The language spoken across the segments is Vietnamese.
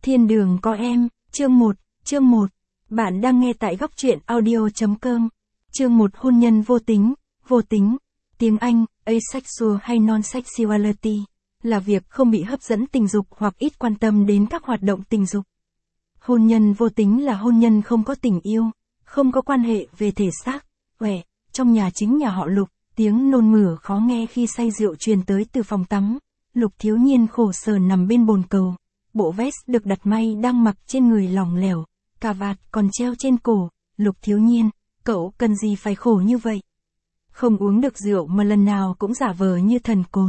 Thiên đường có em, chương 1. Bạn đang nghe tại góc truyện audio.com. Chương 1 hôn nhân vô tính. Tiếng Anh, asexual hay non-sexuality, là việc không bị hấp dẫn tình dục hoặc ít quan tâm đến các hoạt động tình dục. Hôn nhân vô tính là hôn nhân không có tình yêu, không có quan hệ về thể xác. Trong nhà chính nhà họ Lục, tiếng nôn mửa khó nghe khi say rượu truyền tới từ phòng tắm. Lục Thiếu Nhiên khổ sở nằm bên bồn cầu. Bộ vest được đặt may đang mặc trên người lỏng lẻo, cà vạt còn treo trên cổ. Lục Thiếu Nhiên, cậu cần gì phải khổ như vậy? Không uống được rượu mà lần nào cũng giả vờ như thần côn.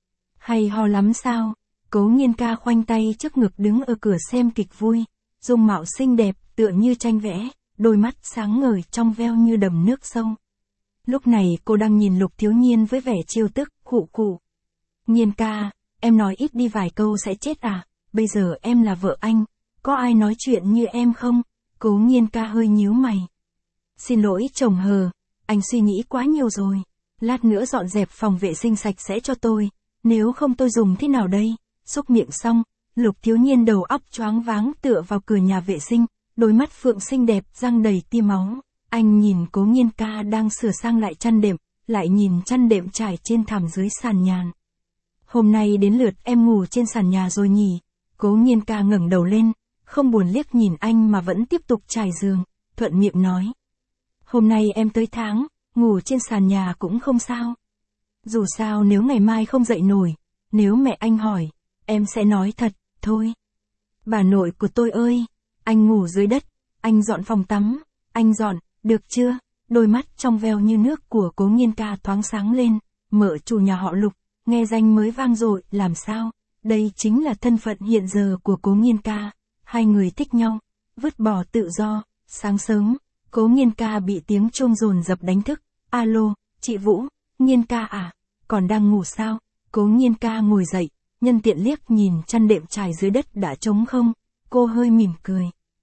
Hay ho lắm sao? Cố Nhiên ca khoanh tay trước ngực đứng ở cửa xem kịch vui, dung mạo xinh đẹp tựa như tranh vẽ, đôi mắt sáng ngời trong veo như đầm nước sông. Lúc này cô đang nhìn Lục Thiếu Nhiên với vẻ trêu tức, khụ. Nhiên ca, em nói ít đi vài câu sẽ chết à? Bây giờ em là vợ anh, có ai nói chuyện như em không? Cố Nhiên ca hơi nhíu mày. Xin lỗi chồng hờ, anh suy nghĩ quá nhiều rồi. Lát nữa dọn dẹp phòng vệ sinh sạch sẽ cho tôi, nếu không tôi dùng thế nào đây? Xúc miệng xong, Lục Thiếu Nhiên đầu óc choáng váng tựa vào cửa nhà vệ sinh, đôi mắt phượng xinh đẹp răng đầy tia máu. Anh nhìn Cố Nhiên ca đang sửa sang lại chăn đệm, lại nhìn chăn đệm trải trên thảm dưới sàn nhà. Hôm nay đến lượt em ngủ trên sàn nhà rồi nhỉ? Cố Nhiên ca ngẩng đầu lên, không buồn liếc nhìn anh mà vẫn tiếp tục trải giường, thuận miệng nói. Hôm nay em tới tháng, ngủ trên sàn nhà cũng không sao. Dù sao nếu ngày mai không dậy nổi, nếu mẹ anh hỏi, em sẽ nói thật, thôi. Bà nội của tôi ơi, anh ngủ dưới đất, anh dọn phòng tắm, anh dọn, được chưa? Đôi mắt trong veo như nước của Cố Nhiên ca thoáng sáng lên, mợ chủ nhà họ Lục, nghe danh mới vang dội, làm sao? Đây chính là thân phận hiện giờ của Cố Nhiên ca. Hai người thích nhau, vứt bỏ tự do. Sáng sớm, Cố Nhiên ca bị tiếng chuông dồn dập đánh thức. Alo, chị Vũ, Nhiên ca à? Còn đang ngủ sao? Cố Nhiên ca ngồi dậy, nhân tiện liếc nhìn chăn đệm trải dưới đất đã trống không. Cô hơi mỉm cười.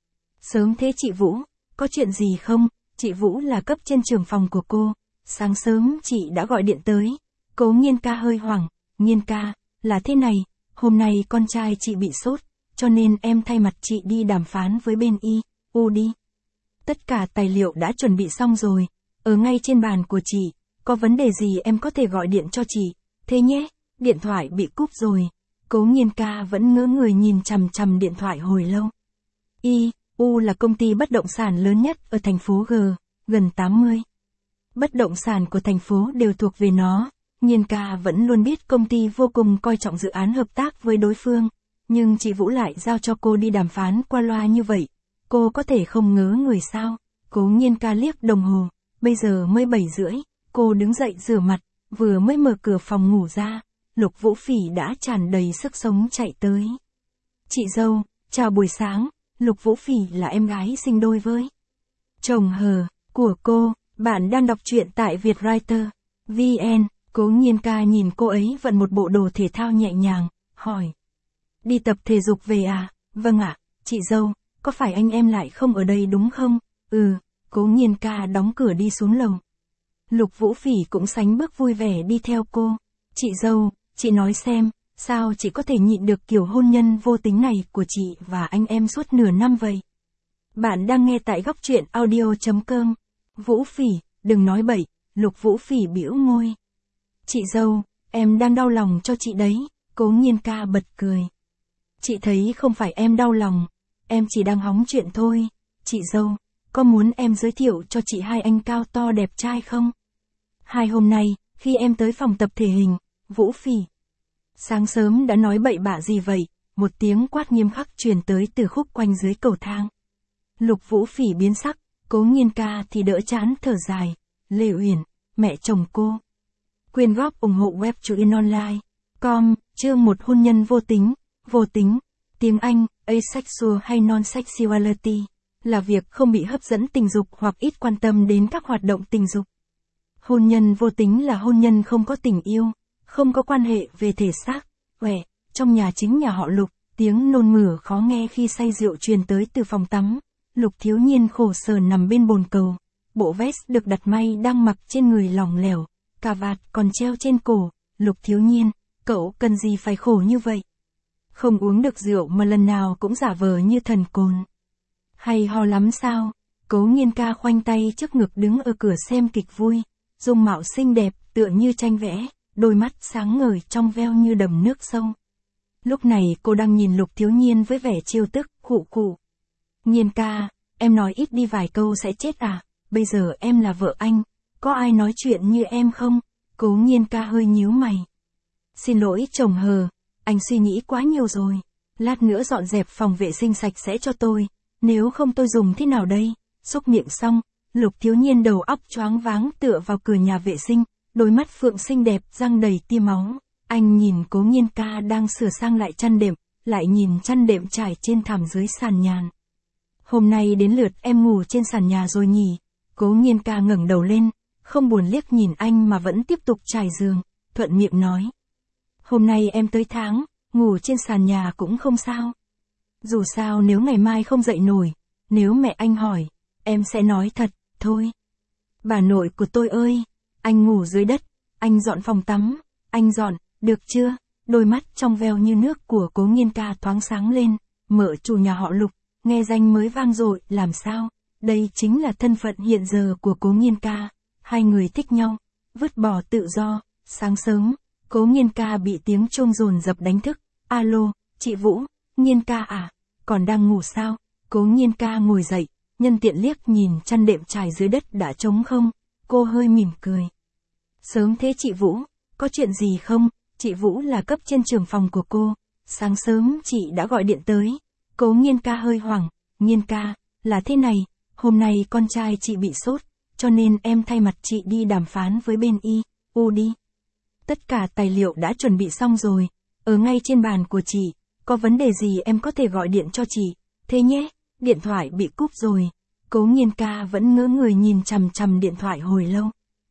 Sớm thế chị Vũ, có chuyện gì không? Chị Vũ là cấp trên trưởng phòng của cô. Sáng sớm chị đã gọi điện tới. Cố Nhiên ca hơi hoảng. Nhiên ca, là thế này. Hôm nay con trai chị bị sốt, cho nên em thay mặt chị đi đàm phán với bên IU đi. Tất cả tài liệu đã chuẩn bị xong rồi, ở ngay trên bàn của chị, có vấn đề gì em có thể gọi điện cho chị, thế nhé, điện thoại bị cúp rồi. Cố Nhiên ca vẫn ngỡ người nhìn chằm điện thoại hồi lâu. IU là công ty bất động sản lớn nhất ở thành phố G, gần 80. Bất động sản của thành phố đều thuộc về nó. Nhiên ca vẫn luôn biết công ty vô cùng coi trọng dự án hợp tác với đối phương, nhưng chị Vũ lại giao cho cô đi đàm phán qua loa như vậy. Cô có thể không ngớ người sao? Cố Nhiên ca liếc đồng hồ, bây giờ mới 7:30, cô đứng dậy rửa mặt, vừa mới mở cửa phòng ngủ ra, Lục Vũ Phỉ đã tràn đầy sức sống chạy tới. Chị dâu, chào buổi sáng, Lục Vũ Phỉ là em gái sinh đôi với chồng hờ của cô. Bạn đang đọc truyện tại Vietwriter VN. Cố Nhiên ca nhìn cô ấy vận một bộ đồ thể thao nhẹ nhàng, hỏi. Đi tập thể dục về à? Vâng ạ, chị dâu, có phải anh em lại không ở đây đúng không? Cố Nhiên ca đóng cửa đi xuống lầu. Lục Vũ Phỉ cũng sánh bước vui vẻ đi theo cô. Chị dâu, chị nói xem, sao chị có thể nhịn được kiểu hôn nhân vô tính này của chị và anh em suốt nửa năm vậy? Bạn đang nghe tại góc truyện audio.com. Vũ Phỉ, đừng nói bậy, Lục Vũ Phỉ bĩu môi. Chị dâu, em đang đau lòng cho chị đấy. Cố Nhiên ca bật cười. Chị thấy không phải em đau lòng, em chỉ đang hóng chuyện thôi. Chị dâu, có muốn em giới thiệu cho chị hai anh cao to đẹp trai không? Hai hôm nay, khi em tới phòng tập thể hình, Vũ Phỉ. Sáng sớm đã nói bậy bạ gì vậy? Một tiếng quát nghiêm khắc truyền tới từ khúc quanh dưới cầu thang. Lục Vũ Phỉ biến sắc, Cố Nhiên ca thì đỡ chán thở dài. Lê Uyển, mẹ chồng cô. Quyên góp ủng hộ web truyện online.com, chương 1 hôn nhân vô tính. Tiếng Anh, asexual hay non-sexuality, là việc không bị hấp dẫn tình dục hoặc ít quan tâm đến các hoạt động tình dục. Hôn nhân vô tính là hôn nhân không có tình yêu, không có quan hệ về thể xác. Trong nhà chính nhà họ Lục, tiếng nôn mửa khó nghe khi say rượu truyền tới từ phòng tắm. Lục Thiếu Nhiên khổ sở nằm bên bồn cầu. Bộ vest được đặt may đang mặc trên người lỏng lẻo, cà vạt còn treo trên cổ. Lục Thiếu Nhiên, cậu cần gì phải khổ như vậy? Không uống được rượu mà lần nào cũng giả vờ như thần côn. Hay ho lắm sao? Cố Nghiên ca khoanh tay trước ngực đứng ở cửa xem kịch vui, dung mạo xinh đẹp tựa như tranh vẽ, đôi mắt sáng ngời trong veo như đầm nước sâu. Lúc này cô đang nhìn Lục Thiếu Nhiên với vẻ trêu tức, khụ khụ. Nhiên ca, em nói ít đi vài câu sẽ chết à, bây giờ em là vợ anh, có ai nói chuyện như em không? Cố Nhiên ca hơi nhíu mày. Xin lỗi chồng hờ, anh suy nghĩ quá nhiều rồi, lát nữa dọn dẹp phòng vệ sinh sạch sẽ cho tôi, nếu không tôi dùng thế nào đây? Xúc miệng xong, Lục Thiếu Nhiên đầu óc choáng váng tựa vào cửa nhà vệ sinh, đôi mắt phượng xinh đẹp răng đầy tia máu. Anh nhìn Cố Nghiên ca đang sửa sang lại chăn đệm, lại nhìn chăn đệm trải trên thảm dưới sàn nhà. Hôm nay đến lượt em ngủ trên sàn nhà rồi nhỉ? Cố Nghiên ca ngẩng đầu lên, không buồn liếc nhìn anh mà vẫn tiếp tục trải giường, thuận miệng nói. Hôm nay em tới tháng, ngủ trên sàn nhà cũng không sao. Dù sao nếu ngày mai không dậy nổi, nếu mẹ anh hỏi, em sẽ nói thật, thôi. Bà nội của tôi ơi, anh ngủ dưới đất, anh dọn phòng tắm, anh dọn, được chưa? Đôi mắt trong veo như nước của Cố Nghiên ca thoáng sáng lên, mợ chủ nhà họ Lục, nghe danh mới vang dội, làm sao? Đây chính là thân phận hiện giờ của Cố Nghiên ca, hai người thích nhau, vứt bỏ tự do. Sáng sớm, Cố Nghiên ca bị tiếng chuông dồn dập đánh thức, alo, chị Vũ, Nghiên ca à, còn đang ngủ sao? Cố Nghiên ca ngồi dậy, nhân tiện liếc nhìn chăn đệm trải dưới đất đã trống không, cô hơi mỉm cười. Sớm thế chị Vũ, có chuyện gì không? Chị Vũ là cấp trên trưởng phòng của cô, sáng sớm chị đã gọi điện tới. Cố Nghiên ca hơi hoảng, Nghiên ca, là thế này, hôm nay con trai chị bị sốt, cho nên em thay mặt chị đi đàm phán với bên IU đi. Tất cả tài liệu đã chuẩn bị xong rồi, ở ngay trên bàn của chị, có vấn đề gì em có thể gọi điện cho chị, thế nhé, điện thoại bị cúp rồi. Cố Nghiên ca vẫn ngỡ người nhìn chằm chằm điện thoại hồi lâu.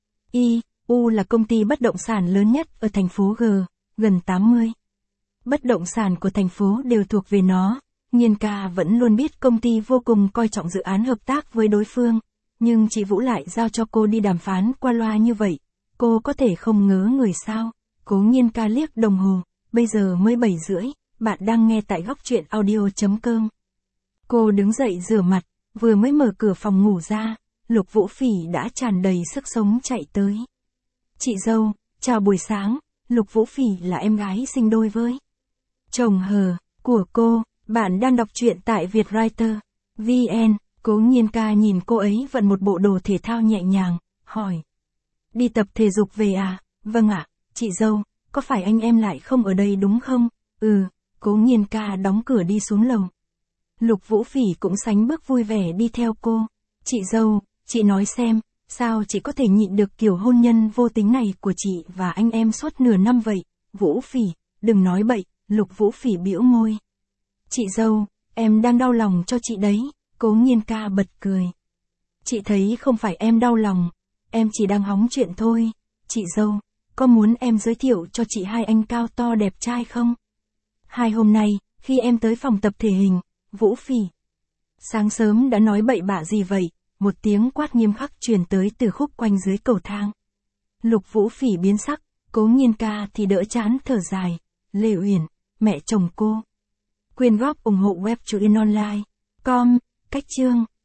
IU là công ty bất động sản lớn nhất ở thành phố G, gần 80. Bất động sản của thành phố đều thuộc về nó. Nghiên ca vẫn luôn biết công ty vô cùng coi trọng dự án hợp tác với đối phương, nhưng chị Vũ lại giao cho cô đi đàm phán qua loa như vậy. Cô có thể không ngớ người sao? Cố Nghiên ca liếc đồng hồ, bây giờ mới 7:30, bạn đang nghe tại Góc Truyện Audio.com. Cô đứng dậy rửa mặt, vừa mới mở cửa phòng ngủ ra, Lục Vũ Phỉ đã tràn đầy sức sống chạy tới. Chị dâu, chào buổi sáng, Lục Vũ Phỉ là em gái sinh đôi với chồng hờ của cô, bạn đang đọc truyện tại Vietwriter VN. Cố Nghiên ca nhìn cô ấy vận một bộ đồ thể thao nhẹ nhàng, hỏi. Đi tập thể dục về à? Vâng ạ, chị dâu, có phải anh em lại không ở đây đúng không? Ừ, Cố Nghiên ca đóng cửa đi xuống lầu. Lục Vũ Phỉ cũng sánh bước vui vẻ đi theo cô. Chị dâu, chị nói xem, sao chị có thể nhịn được kiểu hôn nhân vô tính này của chị và anh em suốt nửa năm vậy? Vũ Phỉ, đừng nói bậy, Lục Vũ Phỉ bĩu môi. Chị dâu, em đang đau lòng cho chị đấy. Cố Nghiên ca bật cười. Chị thấy không phải em đau lòng, em chỉ đang hóng chuyện thôi. Chị dâu, có muốn em giới thiệu cho chị hai anh cao to đẹp trai không? Hai hôm nay, khi em tới phòng tập thể hình, Vũ Phỉ. Sáng sớm đã nói bậy bạ gì vậy? Một tiếng quát nghiêm khắc truyền tới từ khúc quanh dưới cầu thang. Lục Vũ Phỉ biến sắc, Cố Nghiên ca thì đỡ chán thở dài. Lê Uyển, mẹ chồng cô. Quyên góp ủng hộ web truyện online.com, cách chương.